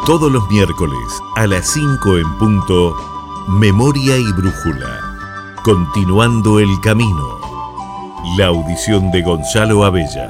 Todos los miércoles a las 5 en punto, Memoria y Brújula. Continuando el camino. La audición de Gonzalo Abella.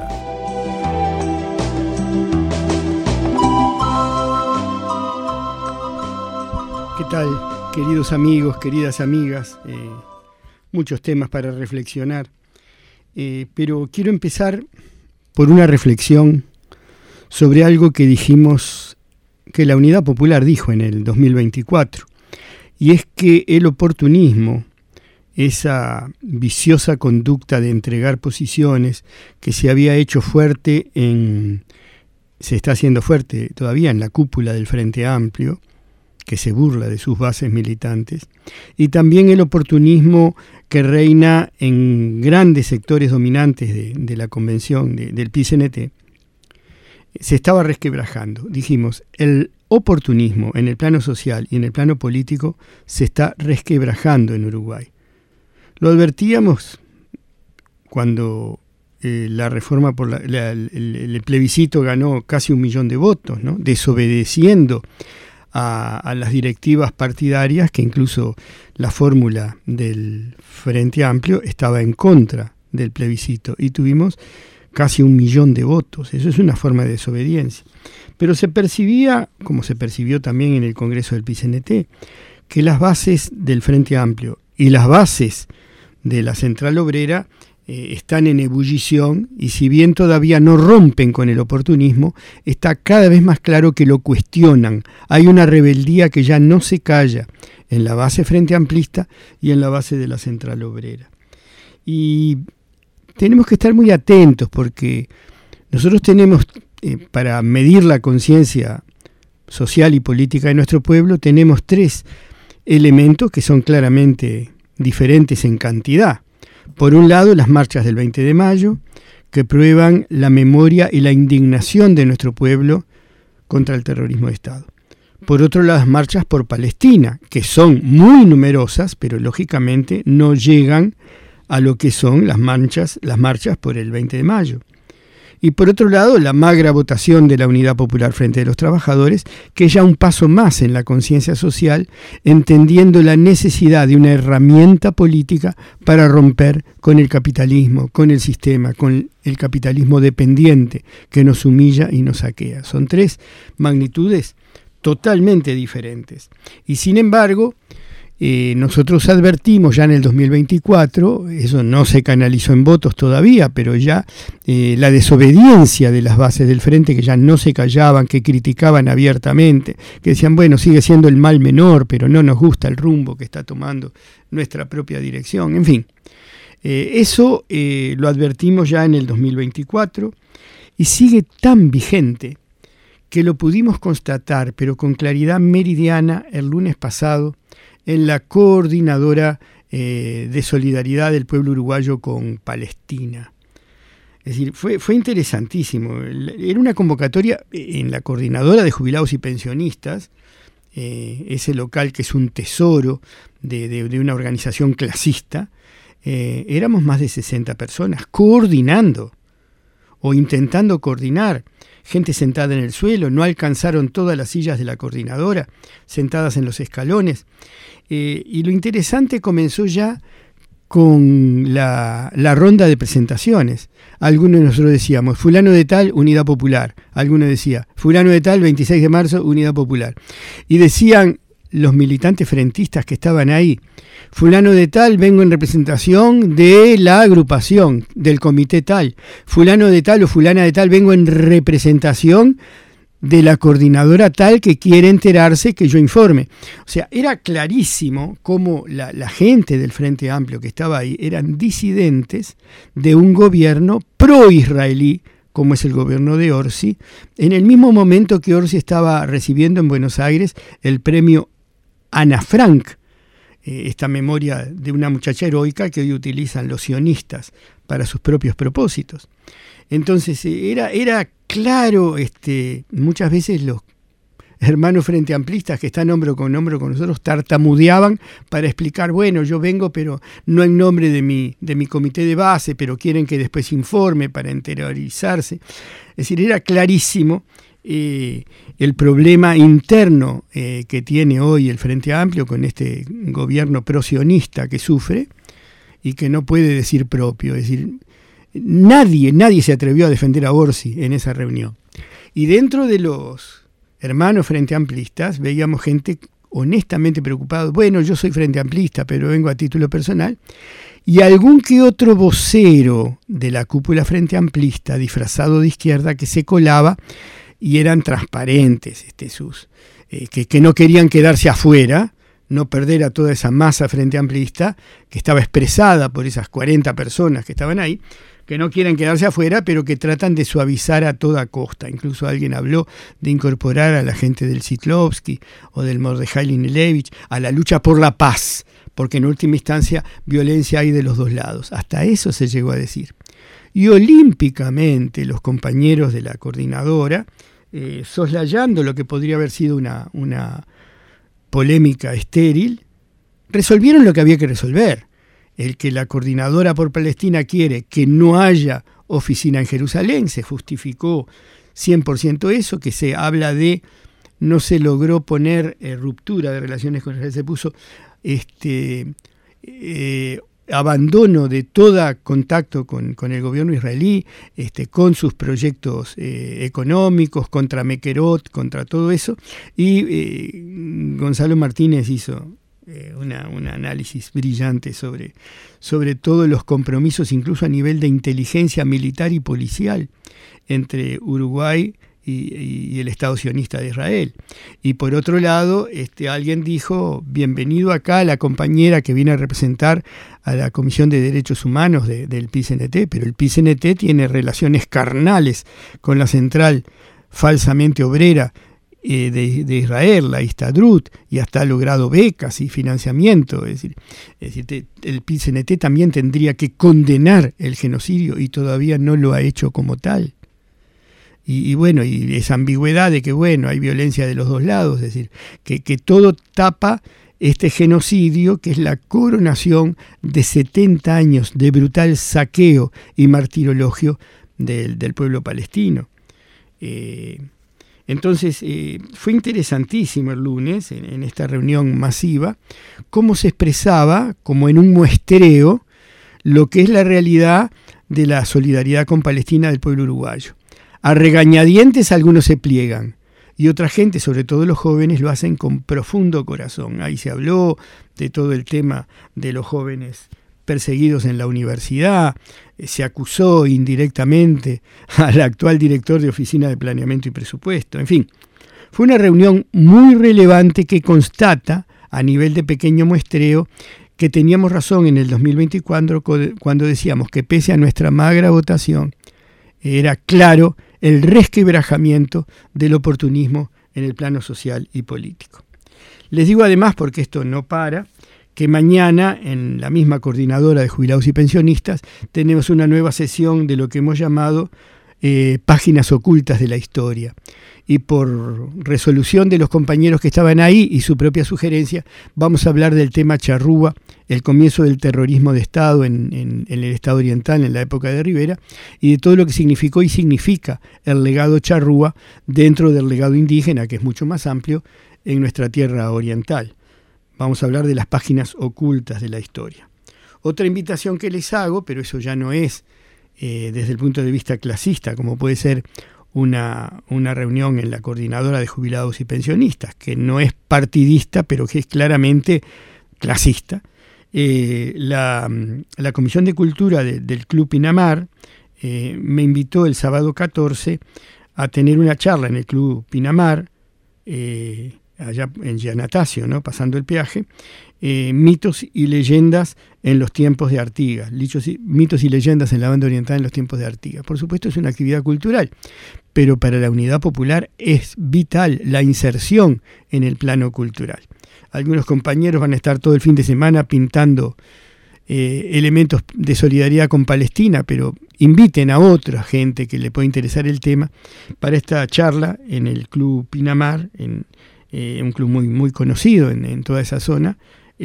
¿Qué tal, queridos amigos, queridas amigas? Muchos temas para reflexionar. Pero quiero empezar por una reflexión sobre algo que dijimos, que la Unidad Popular dijo en el 2024, y es que el oportunismo, esa viciosa conducta de entregar posiciones que se había hecho fuerte se está haciendo fuerte todavía en la cúpula del Frente Amplio, que se burla de sus bases militantes, y también el oportunismo que reina en grandes sectores dominantes de la convención del PCNT, se estaba resquebrajando. Dijimos, el oportunismo en el plano social y en el plano político se está resquebrajando en Uruguay. Lo advertíamos cuando la reforma por el plebiscito ganó casi 1 millón de votos, ¿no? Desobedeciendo a las directivas partidarias, que incluso la fórmula del Frente Amplio estaba en contra del plebiscito, y tuvimos casi 1 millón de votos. Eso es una forma de desobediencia. Pero se percibía, como se percibió también en el Congreso del PCNT, que las bases del Frente Amplio y las bases de la Central Obrera están en ebullición, y si bien todavía no rompen con el oportunismo, está cada vez más claro que lo cuestionan. Hay una rebeldía que ya no se calla en la base Frente Amplista y en la base de la Central Obrera. Y tenemos que estar muy atentos, porque nosotros tenemos, para medir la conciencia social y política de nuestro pueblo, tenemos 3 elementos que son claramente diferentes en cantidad. Por un lado, las marchas del 20 de mayo, que prueban la memoria y la indignación de nuestro pueblo contra el terrorismo de Estado. Por otro lado, las marchas por Palestina, que son muy numerosas, pero lógicamente no llegan a lo que son las marchas por el 20 de mayo. Y por otro lado, la magra votación de la Unidad Popular Frente de los Trabajadores, que es ya un paso más en la conciencia social, entendiendo la necesidad de una herramienta política para romper con el capitalismo, con el sistema, con el capitalismo dependiente que nos humilla y nos saquea. Son 3 magnitudes totalmente diferentes. Y sin embargo, nosotros advertimos ya en el 2024, eso no se canalizó en votos todavía, pero ya la desobediencia de las bases del Frente, que ya no se callaban, que criticaban abiertamente, que decían, bueno, sigue siendo el mal menor, pero no nos gusta el rumbo que está tomando nuestra propia dirección. En fin, eso lo advertimos ya en el 2024 y sigue tan vigente que lo pudimos constatar, pero con claridad meridiana, el lunes pasado, en la coordinadora de solidaridad del pueblo uruguayo con Palestina. Es decir, fue interesantísimo. Era una convocatoria en la coordinadora de jubilados y pensionistas, ese local que es un tesoro de una organización clasista. Éramos más de 60 personas coordinando o intentando coordinar. Gente sentada en el suelo, no alcanzaron todas las sillas de la coordinadora, sentadas en los escalones. Y lo interesante comenzó ya con la ronda de presentaciones. Algunos de nosotros decíamos, fulano de tal, Unidad Popular. Algunos decía, fulano de tal, 26 de marzo, Unidad Popular. Y decían los militantes frentistas que estaban ahí, fulano de tal, vengo en representación de la agrupación, del comité tal. Fulano de tal o fulana de tal, vengo en representación de la coordinadora tal que quiere enterarse que yo informe. O sea, era clarísimo cómo la gente del Frente Amplio que estaba ahí eran disidentes de un gobierno pro-israelí, como es el gobierno de Orsi, en el mismo momento que Orsi estaba recibiendo en Buenos Aires el premio Ana Frank, esta memoria de una muchacha heroica que hoy utilizan los sionistas para sus propios propósitos. Entonces era claro, muchas veces los hermanos frente amplistas que están hombro con nosotros tartamudeaban para explicar, bueno, yo vengo pero no en nombre de mi comité de base, pero quieren que después informe para interiorizarse. Es decir, era clarísimo el problema interno que tiene hoy el Frente Amplio con este gobierno prosionista que sufre y que no puede decir propio. Es decir, nadie se atrevió a defender a Orsi en esa reunión. Y dentro de los hermanos Frente Amplistas veíamos gente honestamente preocupada. Bueno, yo soy Frente Amplista, pero vengo a título personal. Y algún que otro vocero de la cúpula Frente Amplista, disfrazado de izquierda, que se colaba y eran transparentes, que no querían quedarse afuera, no perder a toda esa masa Frente Amplista, que estaba expresada por esas 40 personas que estaban ahí, que no quieren quedarse afuera, pero que tratan de suavizar a toda costa. Incluso alguien habló de incorporar a la gente del Szydlowski o del Mordechai Linelevich a la lucha por la paz, porque en última instancia violencia hay de los dos lados. Hasta eso se llegó a decir. Y olímpicamente los compañeros de la coordinadora, soslayando lo que podría haber sido una polémica estéril, resolvieron lo que había que resolver. El que la coordinadora por Palestina quiere que no haya oficina en Jerusalén, se justificó 100% eso, que se habla de no se logró poner ruptura de relaciones con Israel, se puso abandono de todo contacto con el gobierno israelí, con sus proyectos económicos, contra Mekerot, contra todo eso, y Gonzalo Martínez hizo un análisis brillante sobre todos los compromisos, incluso a nivel de inteligencia militar y policial, entre Uruguay y el Estado sionista de Israel. Y por otro lado, alguien dijo, bienvenido acá a la compañera que viene a representar a la Comisión de Derechos Humanos del PICNT, pero el PICNT tiene relaciones carnales con la central falsamente obrera de Israel, la Histadrut, y hasta ha logrado becas y financiamiento. Es decir, el PICNT también tendría que condenar el genocidio y todavía no lo ha hecho como tal. Y bueno, y esa ambigüedad de que bueno, hay violencia de los dos lados, es decir, que todo tapa este genocidio que es la coronación de 70 años de brutal saqueo y martirologio del pueblo palestino. Entonces, fue interesantísimo el lunes, en esta reunión masiva, cómo se expresaba, como en un muestreo, lo que es la realidad de la solidaridad con Palestina del pueblo uruguayo. A regañadientes algunos se pliegan y otra gente, sobre todo los jóvenes, lo hacen con profundo corazón. Ahí se habló de todo el tema de los jóvenes perseguidos en la universidad, se acusó indirectamente al actual director de Oficina de Planeamiento y Presupuesto. En fin, fue una reunión muy relevante que constata, a nivel de pequeño muestreo, que teníamos razón en el 2024 cuando decíamos que pese a nuestra magra votación, era claro el resquebrajamiento del oportunismo en el plano social y político. Les digo además, porque esto no para, que mañana en la misma coordinadora de jubilados y pensionistas tenemos una nueva sesión de lo que hemos llamado páginas ocultas de la historia. Y por resolución de los compañeros que estaban ahí y su propia sugerencia, vamos a hablar del tema charrúa, el comienzo del terrorismo de Estado en el Estado oriental en la época de Rivera, y de todo lo que significó y significa el legado charrúa dentro del legado indígena, que es mucho más amplio, en nuestra tierra oriental. Vamos a hablar de las páginas ocultas de la historia. Otra invitación que les hago, pero eso ya no es desde el punto de vista clasista, como puede ser una reunión en la coordinadora de jubilados y pensionistas, que no es partidista, pero que es claramente clasista. La Comisión de Cultura del Club Pinamar me invitó el sábado 14 a tener una charla en el Club Pinamar, allá en Giannatasio, ¿no? Pasando el peaje, mitos y leyendas en los tiempos de Artigas, mitos y leyendas en la banda oriental en los tiempos de Artigas. Por supuesto es una actividad cultural, pero para la unidad popular es vital la inserción en el plano cultural. Algunos compañeros van a estar todo el fin de semana pintando elementos de solidaridad con Palestina, pero inviten a otra gente que le pueda interesar el tema para esta charla en el Club Pinamar, un club muy, muy conocido en toda esa zona,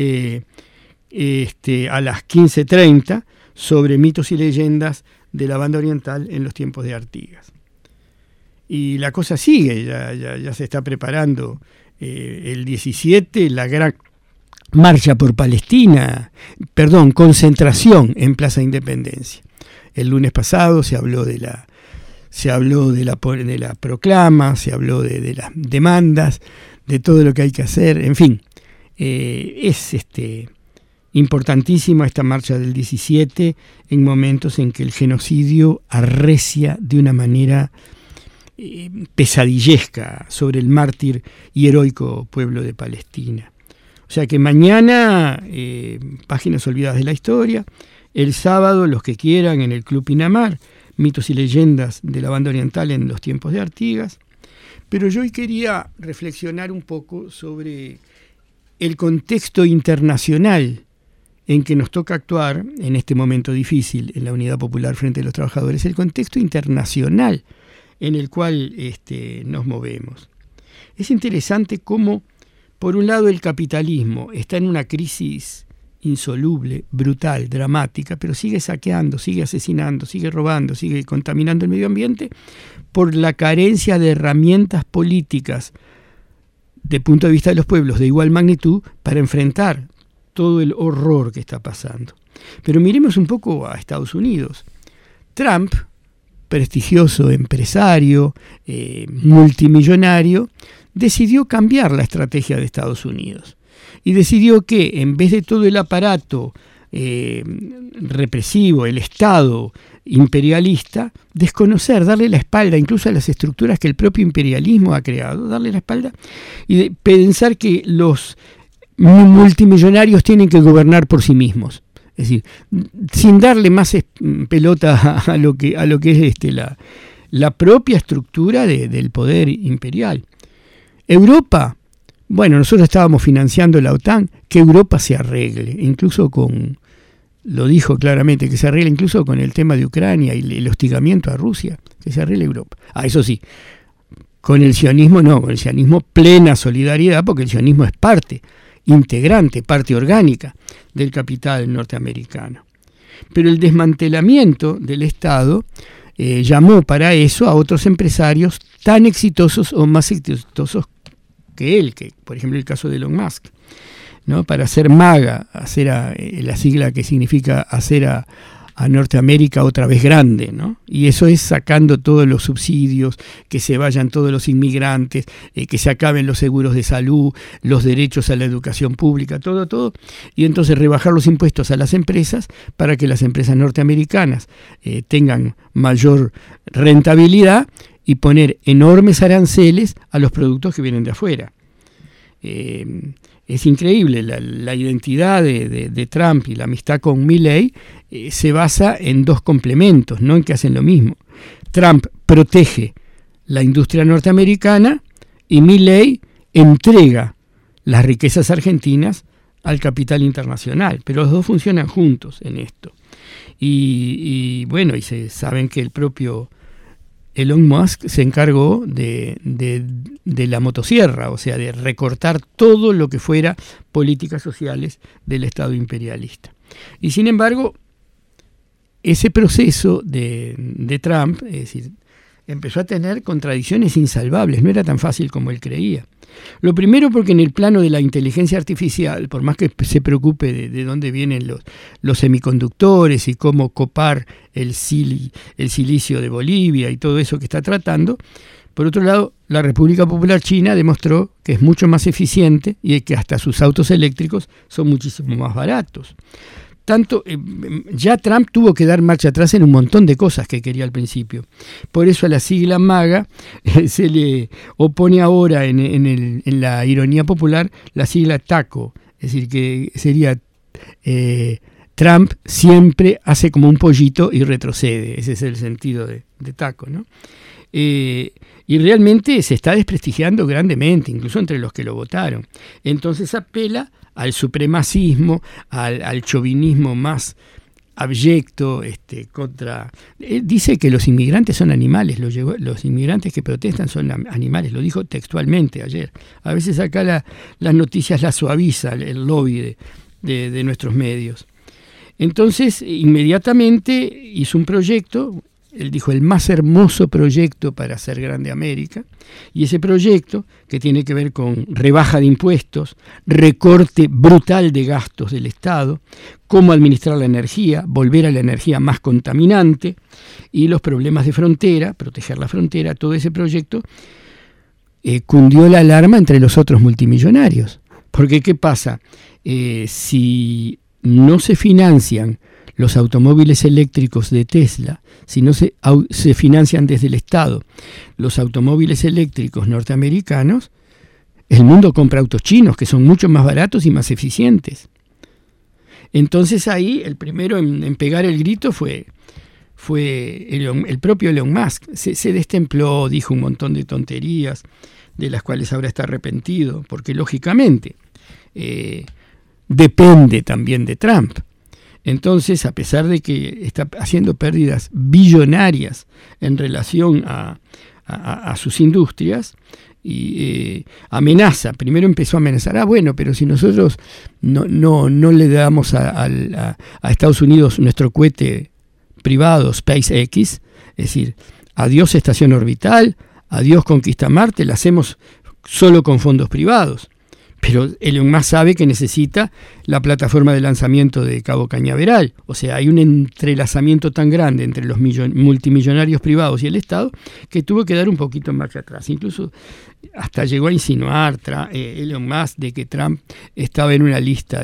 a las 15:30 sobre mitos y leyendas de la banda oriental en los tiempos de Artigas. Y la cosa sigue, ya se está preparando el 17, la gran marcha por Palestina, concentración en Plaza Independencia. El lunes pasado se habló de la proclama, se habló de las demandas, de todo lo que hay que hacer, en fin. Es importantísima esta marcha del 17 en momentos en que el genocidio arrecia de una manera pesadillesca sobre el mártir y heroico pueblo de Palestina. O sea que mañana, páginas olvidadas de la historia, el sábado, los que quieran, en el Club Pinamar, mitos y leyendas de la banda oriental en los tiempos de Artigas. Pero yo hoy quería reflexionar un poco sobre el contexto internacional en que nos toca actuar en este momento difícil en la Unidad Popular frente a los trabajadores, el contexto internacional en el cual nos movemos. Es interesante cómo, por un lado, el capitalismo está en una crisis insoluble, brutal, dramática, pero sigue saqueando, sigue asesinando, sigue robando, sigue contaminando el medio ambiente por la carencia de herramientas políticas de punto de vista de los pueblos de igual magnitud para enfrentar todo el horror que está pasando. Pero miremos un poco a Estados Unidos. Trump, prestigioso empresario, multimillonario, decidió cambiar la estrategia de Estados Unidos y decidió que en vez de todo el aparato represivo, el Estado imperialista, desconocer, darle la espalda incluso a las estructuras que el propio imperialismo ha creado, darle la espalda y pensar que los multimillonarios tienen que gobernar por sí mismos. Es decir, sin darle más pelota a lo que es la propia estructura del poder imperial. Europa, bueno, nosotros estábamos financiando la OTAN, que Europa se arregle, incluso lo dijo claramente, que se arregle incluso con el tema de Ucrania y el hostigamiento a Rusia, que se arregle Europa. Eso sí, con el sionismo no, con el sionismo plena solidaridad, porque el sionismo es parte integrante, parte orgánica del capital norteamericano. Pero el desmantelamiento del Estado llamó para eso a otros empresarios tan exitosos o más exitosos que él, que por ejemplo el caso de Elon Musk, ¿no? Para hacer MAGA, la sigla que significa hacer a Norteamérica otra vez grande, ¿no? Y eso es sacando todos los subsidios, que se vayan todos los inmigrantes, que se acaben los seguros de salud, los derechos a la educación pública, todo, y entonces rebajar los impuestos a las empresas para que las empresas norteamericanas tengan mayor rentabilidad y poner enormes aranceles a los productos que vienen de afuera. Es increíble, la identidad de Trump y la amistad con Milley se basa en dos complementos, no en que hacen lo mismo. Trump protege la industria norteamericana y Milley entrega las riquezas argentinas al capital internacional, pero los dos funcionan juntos en esto. Y bueno, y se saben que el propio Elon Musk se encargó de la motosierra, o sea, de recortar todo lo que fuera políticas sociales del Estado imperialista. Y sin embargo, ese proceso de Trump, es decir, empezó a tener contradicciones insalvables, no era tan fácil como él creía. Lo primero porque en el plano de la inteligencia artificial, por más que se preocupe de dónde vienen los semiconductores y cómo copar el silicio de Bolivia y todo eso que está tratando, por otro lado, la República Popular China demostró que es mucho más eficiente y que hasta sus autos eléctricos son muchísimo más baratos. Ya Trump tuvo que dar marcha atrás en un montón de cosas que quería al principio. Por eso a la sigla MAGA se le opone ahora en la ironía popular la sigla TACO, es decir, que sería Trump siempre hace como un pollito y retrocede. Ese es el sentido de TACO, ¿no? Y realmente se está desprestigiando grandemente, incluso entre los que lo votaron. Entonces apela al supremacismo, al chauvinismo más abyecto, dice que los inmigrantes son animales, los inmigrantes que protestan son animales, lo dijo textualmente ayer. A veces acá las noticias las suaviza el lobby de nuestros medios. Entonces, inmediatamente hizo un proyecto él dijo, el más hermoso proyecto para hacer grande América, y ese proyecto, que tiene que ver con rebaja de impuestos, recorte brutal de gastos del Estado, cómo administrar la energía, volver a la energía más contaminante, y los problemas de frontera, proteger la frontera, todo ese proyecto, cundió la alarma entre los otros multimillonarios. Porque, ¿qué pasa? Si no se financian los automóviles eléctricos de Tesla, si no se financian desde el Estado los automóviles eléctricos norteamericanos, el mundo compra autos chinos que son mucho más baratos y más eficientes. Entonces ahí el primero en pegar el grito fue el propio Elon Musk. Se destempló, dijo un montón de tonterías de las cuales ahora está arrepentido, porque lógicamente depende también de Trump. Entonces, a pesar de que está haciendo pérdidas billonarias en relación a sus industrias, y amenaza, primero empezó a amenazar, bueno, pero si nosotros no le damos a Estados Unidos nuestro cohete privado, SpaceX, es decir, adiós estación orbital, adiós conquista Marte, la hacemos solo con fondos privados. Pero Elon Musk sabe que necesita la plataforma de lanzamiento de Cabo Cañaveral. O sea, hay un entrelazamiento tan grande entre los multimillonarios privados y el Estado que tuvo que dar un poquito marcha atrás. Incluso hasta llegó a insinuar Elon Musk de que Trump estaba en una lista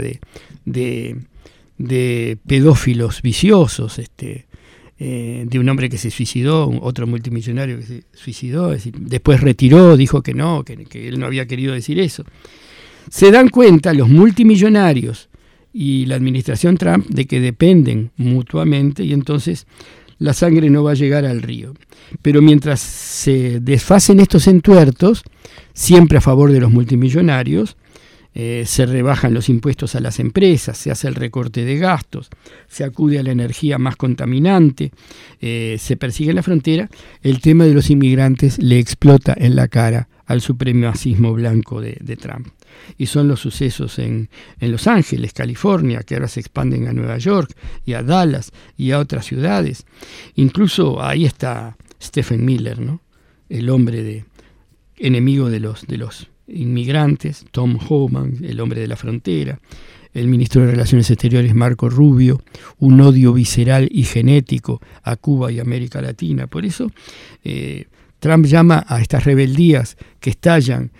de pedófilos viciosos, de un hombre que se suicidó, otro multimillonario que se suicidó. Es decir, después retiró, dijo que no, que él no había querido decir eso. Se dan cuenta los multimillonarios y la administración Trump de que dependen mutuamente y entonces la sangre no va a llegar al río. Pero mientras se desfacen estos entuertos, siempre a favor de los multimillonarios, se rebajan los impuestos a las empresas, se hace el recorte de gastos, se acude a la energía más contaminante, se persigue en la frontera, el tema de los inmigrantes le explota en la cara al supremacismo blanco de Trump. Y son los sucesos en Los Ángeles, California, que ahora se expanden a Nueva York y a Dallas y a otras ciudades. Incluso ahí está Stephen Miller, ¿no? El hombre enemigo de los inmigrantes, Tom Homan, el hombre de la frontera, el ministro de Relaciones Exteriores Marco Rubio, un odio visceral y genético a Cuba y América Latina. Por eso Trump llama a estas rebeldías que estallan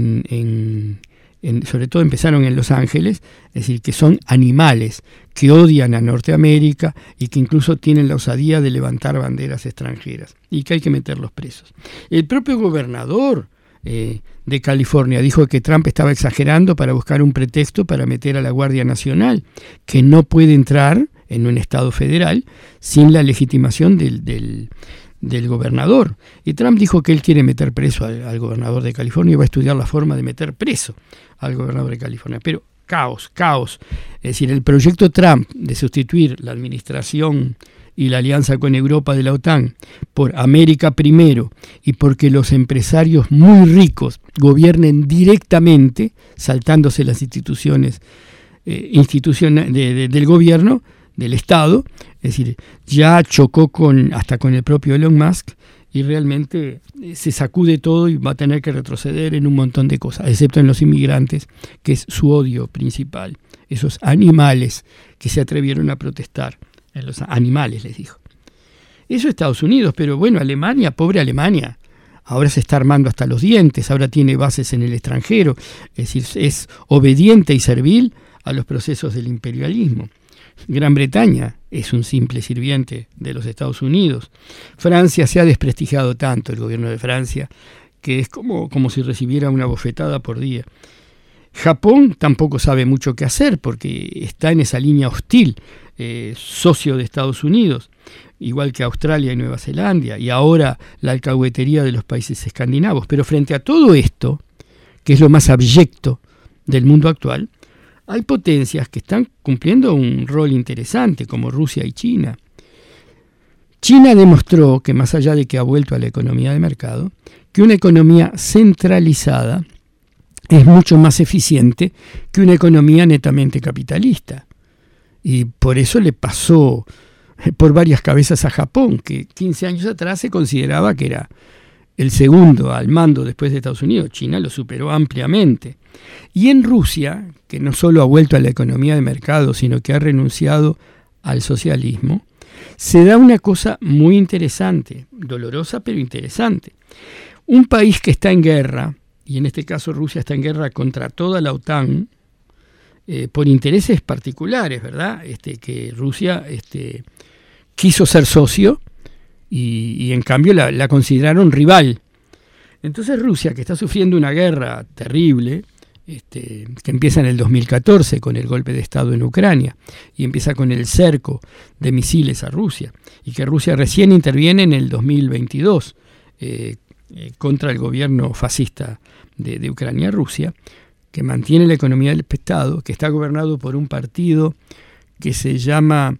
sobre todo empezaron en Los Ángeles, es decir, que son animales que odian a Norteamérica y que incluso tienen la osadía de levantar banderas extranjeras y que hay que meterlos presos. El propio gobernador de California dijo que Trump estaba exagerando para buscar un pretexto para meter a la Guardia Nacional, que no puede entrar en un estado federal sin la legitimación del gobernador. Y Trump dijo que él quiere meter preso al gobernador de California y va a estudiar la forma de meter preso al gobernador de California. Pero caos. Es decir, el proyecto Trump de sustituir la administración y la alianza con Europa de la OTAN por América primero y porque los empresarios muy ricos gobiernen directamente, saltándose las instituciones del gobierno, del Estado, es decir, ya chocó hasta con el propio Elon Musk y realmente se sacude todo y va a tener que retroceder en un montón de cosas, excepto en los inmigrantes, que es su odio principal, esos animales que se atrevieron a protestar. En los animales, les dijo. Eso es Estados Unidos, pero bueno, Alemania, pobre Alemania, ahora se está armando hasta los dientes, ahora tiene bases en el extranjero, es decir, es obediente y servil a los procesos del imperialismo. Gran Bretaña es un simple sirviente de los Estados Unidos. Francia se ha desprestigiado tanto, el gobierno de Francia, que es como si recibiera una bofetada por día. Japón tampoco sabe mucho qué hacer porque está en esa línea hostil, socio de Estados Unidos, igual que Australia y Nueva Zelanda, y ahora la alcahuetería de los países escandinavos. Pero frente a todo esto, que es lo más abyecto del mundo actual, hay potencias que están cumpliendo un rol interesante, como Rusia y China. China demostró que, más allá de que ha vuelto a la economía de mercado, que una economía centralizada es mucho más eficiente que una economía netamente capitalista. Y por eso le pasó por varias cabezas a Japón, que 15 años atrás se consideraba que era el segundo al mando después de Estados Unidos. China lo superó ampliamente. Y en Rusia, que no solo ha vuelto a la economía de mercado, sino que ha renunciado al socialismo, se da una cosa muy interesante, dolorosa pero interesante. Un país que está en guerra, y en este caso Rusia está en guerra contra toda la OTAN, por intereses particulares, ¿verdad? Que Rusia quiso ser socio y en cambio la consideraron rival. Entonces Rusia, que está sufriendo una guerra terrible, que empieza en el 2014 con el golpe de Estado en Ucrania y empieza con el cerco de misiles a Rusia, y que Rusia recién interviene en el 2022 contra el gobierno fascista de Ucrania, Rusia, que mantiene la economía del Estado, que está gobernado por un partido que se llama,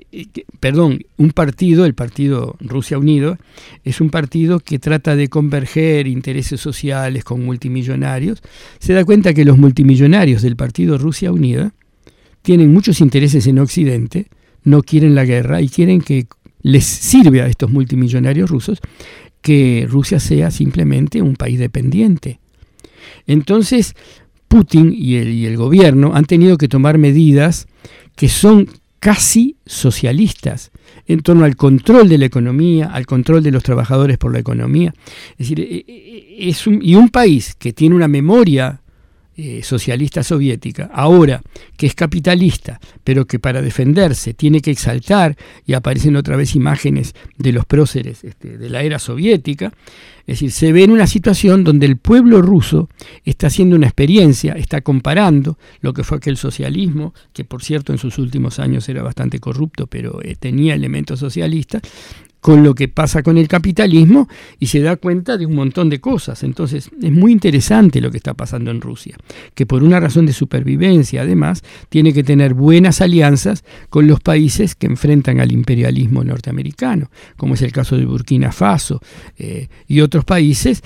un partido, el Partido Rusia Unido, es un partido que trata de converger intereses sociales con multimillonarios. Se da cuenta que los multimillonarios del Partido Rusia Unida tienen muchos intereses en Occidente, no quieren la guerra y quieren que les sirve a estos multimillonarios rusos que Rusia sea simplemente un país dependiente. Entonces, Putin y el gobierno han tenido que tomar medidas que son casi socialistas en torno al control de la economía, al control de los trabajadores por la economía. Es decir, un país que tiene una memoria socialista soviética, ahora que es capitalista, pero que para defenderse tiene que exaltar, y aparecen otra vez imágenes de los próceres de la era soviética. Es decir, se ve en una situación donde el pueblo ruso está haciendo una experiencia, está comparando lo que fue aquel socialismo, que por cierto en sus últimos años era bastante corrupto, pero tenía elementos socialistas, con lo que pasa con el capitalismo, y se da cuenta de un montón de cosas. Entonces es muy interesante lo que está pasando en Rusia, que por una razón de supervivencia además tiene que tener buenas alianzas con los países que enfrentan al imperialismo norteamericano, como es el caso de Burkina Faso y otros países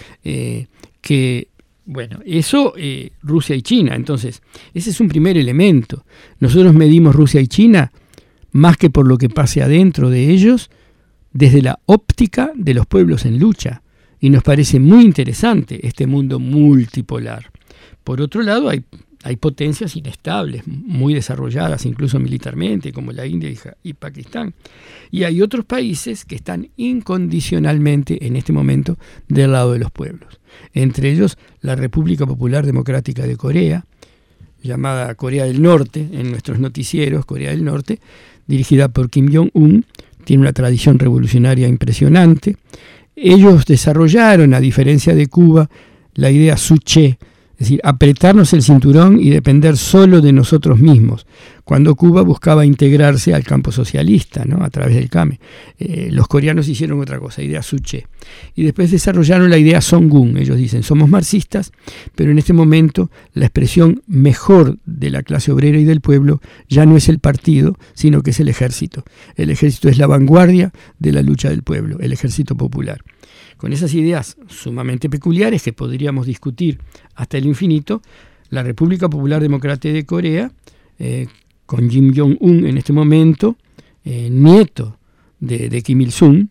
que... Bueno, eso Rusia y China. Entonces ese es un primer elemento. Nosotros medimos Rusia y China más que por lo que pase adentro de ellos, desde la óptica de los pueblos en lucha, y nos parece muy interesante este mundo multipolar. Por otro lado, hay potencias inestables, muy desarrolladas incluso militarmente, como la India y Pakistán, y hay otros países que están incondicionalmente en este momento del lado de los pueblos, entre ellos la República Popular Democrática de Corea, llamada Corea del Norte en nuestros noticieros, Corea del Norte, dirigida por Kim Jong-un. Tiene una tradición revolucionaria impresionante. Ellos desarrollaron, a diferencia de Cuba, la idea Tzu-che, es decir, apretarnos el cinturón y depender solo de nosotros mismos, cuando Cuba buscaba integrarse al campo socialista, ¿no?, a través del CAME. Los coreanos hicieron otra cosa, idea Tzu-che. Y después desarrollaron la idea Songun. Ellos dicen, somos marxistas, pero en este momento la expresión mejor de la clase obrera y del pueblo ya no es el partido, sino que es el ejército. El ejército es la vanguardia de la lucha del pueblo, el ejército popular. Con esas ideas sumamente peculiares que podríamos discutir hasta el infinito, la República Popular Democrática de Corea, con Kim Jong-un en este momento, nieto de Kim Il-sung,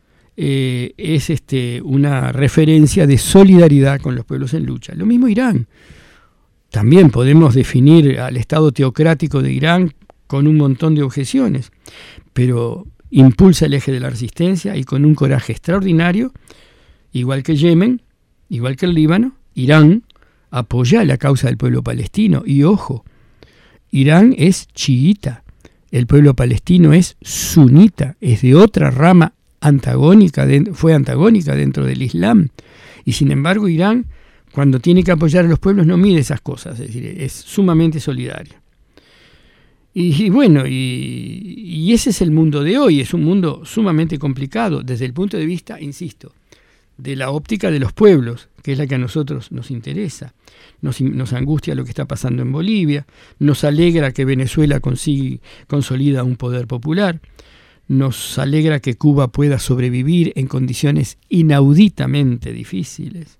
es una referencia de solidaridad con los pueblos en lucha. Lo mismo Irán. También podemos definir al Estado teocrático de Irán con un montón de objeciones, pero impulsa el eje de la resistencia y con un coraje extraordinario, igual que Yemen, igual que el Líbano. Irán apoya la causa del pueblo palestino, y ojo, Irán es chiita, el pueblo palestino es sunita, es de otra rama antagónica, fue antagónica dentro del Islam, y sin embargo Irán, cuando tiene que apoyar a los pueblos, no mide esas cosas, es decir, es sumamente solidario. Y bueno, y ese es el mundo de hoy. Es un mundo sumamente complicado desde el punto de vista, insisto, de la óptica de los pueblos, que es la que a nosotros nos interesa. Nos angustia lo que está pasando en Bolivia, nos alegra que Venezuela consolida un poder popular, nos alegra que Cuba pueda sobrevivir en condiciones inauditamente difíciles.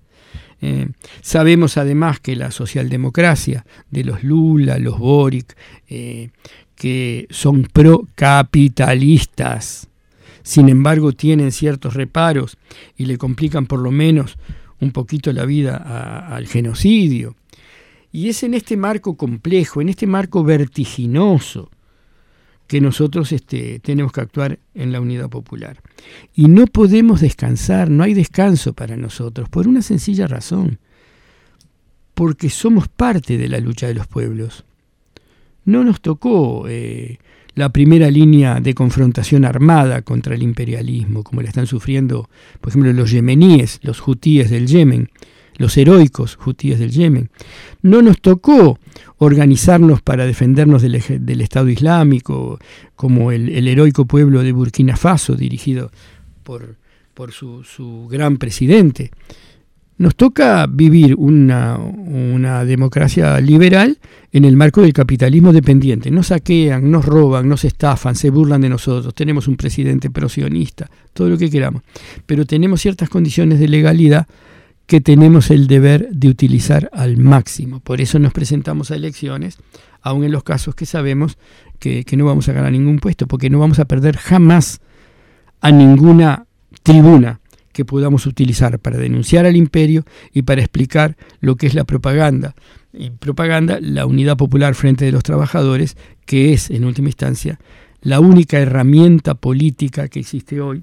Sabemos además que la socialdemocracia de los Lula, los Boric, que son procapitalistas. Sin embargo, tienen ciertos reparos y le complican por lo menos un poquito la vida al genocidio. Y es en este marco complejo, en este marco vertiginoso, que nosotros tenemos que actuar en la Unidad Popular. Y no podemos descansar, no hay descanso para nosotros, por una sencilla razón, porque somos parte de la lucha de los pueblos. No nos tocó la primera línea de confrontación armada contra el imperialismo, como la están sufriendo, por ejemplo, los yemeníes, los hutíes del Yemen, los heroicos hutíes del Yemen. No nos tocó organizarnos para defendernos del Estado Islámico, como el heroico pueblo de Burkina Faso, dirigido por su gran presidente. Nos toca vivir una democracia liberal en el marco del capitalismo dependiente. Nos saquean, nos roban, nos estafan, se burlan de nosotros. Tenemos un presidente prosionista, todo lo que queramos. Pero tenemos ciertas condiciones de legalidad que tenemos el deber de utilizar al máximo. Por eso nos presentamos a elecciones, aun en los casos que sabemos que no vamos a ganar ningún puesto, porque no vamos a perder jamás a ninguna tribuna que podamos utilizar para denunciar al imperio y para explicar lo que es la propaganda. Y propaganda, la Unidad Popular Frente de los Trabajadores, que es, en última instancia, la única herramienta política que existe hoy.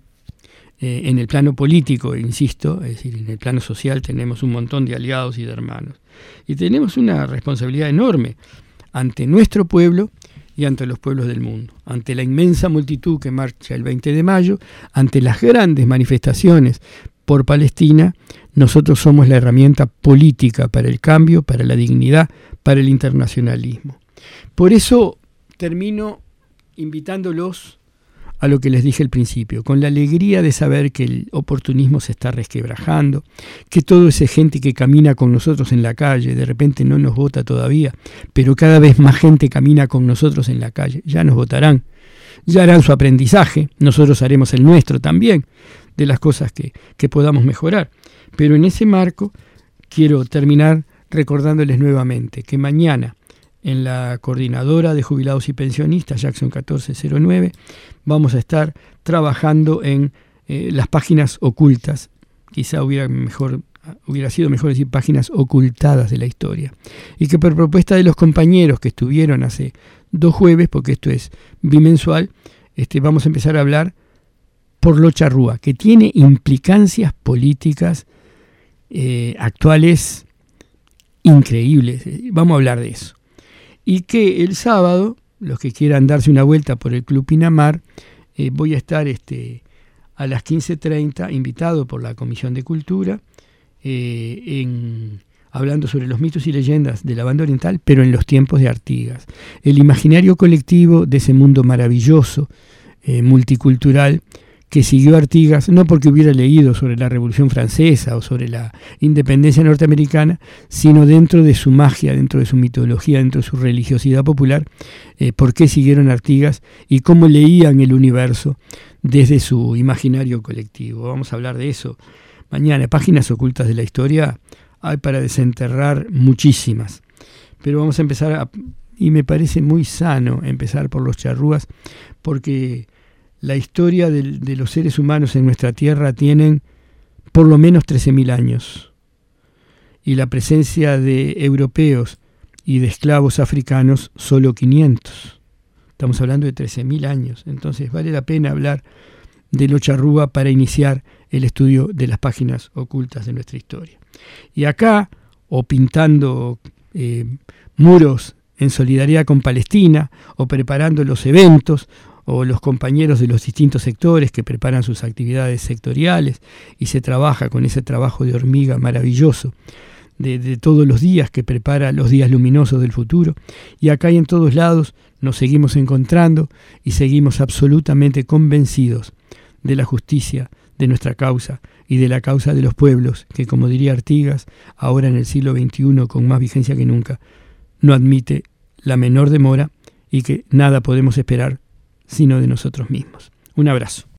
En el plano político, insisto, es decir, en el plano social tenemos un montón de aliados y de hermanos. Y tenemos una responsabilidad enorme ante nuestro pueblo y ante los pueblos del mundo, ante la inmensa multitud que marcha el 20 de mayo, ante las grandes manifestaciones por Palestina. Nosotros somos la herramienta política para el cambio, para la dignidad, para el internacionalismo. Por eso termino invitándolos a lo que les dije al principio, con la alegría de saber que el oportunismo se está resquebrajando, que toda esa gente que camina con nosotros en la calle, de repente no nos vota todavía, pero cada vez más gente camina con nosotros en la calle, ya nos votarán, ya harán su aprendizaje, nosotros haremos el nuestro también, de las cosas que podamos mejorar. Pero en ese marco quiero terminar recordándoles nuevamente que mañana, en la coordinadora de jubilados y pensionistas, Jackson 1409, vamos a estar trabajando en las páginas ocultas. Quizá hubiera sido mejor decir páginas ocultadas de la historia. Y que por propuesta de los compañeros que estuvieron hace 2 jueves, porque esto es bimensual, vamos a empezar a hablar por lo charrúa, que tiene implicancias políticas actuales increíbles. Vamos a hablar de eso. Y que el sábado, los que quieran darse una vuelta por el Club Pinamar, voy a estar a las 15:30, invitado por la Comisión de Cultura, hablando sobre los mitos y leyendas de la banda oriental, pero en los tiempos de Artigas. El imaginario colectivo de ese mundo maravilloso, multicultural, que siguió Artigas, no porque hubiera leído sobre la Revolución Francesa o sobre la independencia norteamericana, sino dentro de su magia, dentro de su mitología, dentro de su religiosidad popular, por qué siguieron Artigas y cómo leían el universo desde su imaginario colectivo. Vamos a hablar de eso mañana. Páginas ocultas de la historia hay para desenterrar muchísimas, pero vamos a empezar y me parece muy sano empezar por los charrúas, porque la historia de los seres humanos en nuestra tierra tienen por lo menos 13.000 años. Y la presencia de europeos y de esclavos africanos solo 500. Estamos hablando de 13.000 años. Entonces vale la pena hablar de lo charrúa para iniciar el estudio de las páginas ocultas de nuestra historia. Y acá, o pintando muros en solidaridad con Palestina, o preparando los eventos, o los compañeros de los distintos sectores que preparan sus actividades sectoriales y se trabaja con ese trabajo de hormiga maravilloso de todos los días que prepara los días luminosos del futuro. Y acá y en todos lados nos seguimos encontrando y seguimos absolutamente convencidos de la justicia de nuestra causa y de la causa de los pueblos que, como diría Artigas, ahora en el siglo XXI con más vigencia que nunca, no admite la menor demora y que nada podemos esperar sino de nosotros mismos. Un abrazo.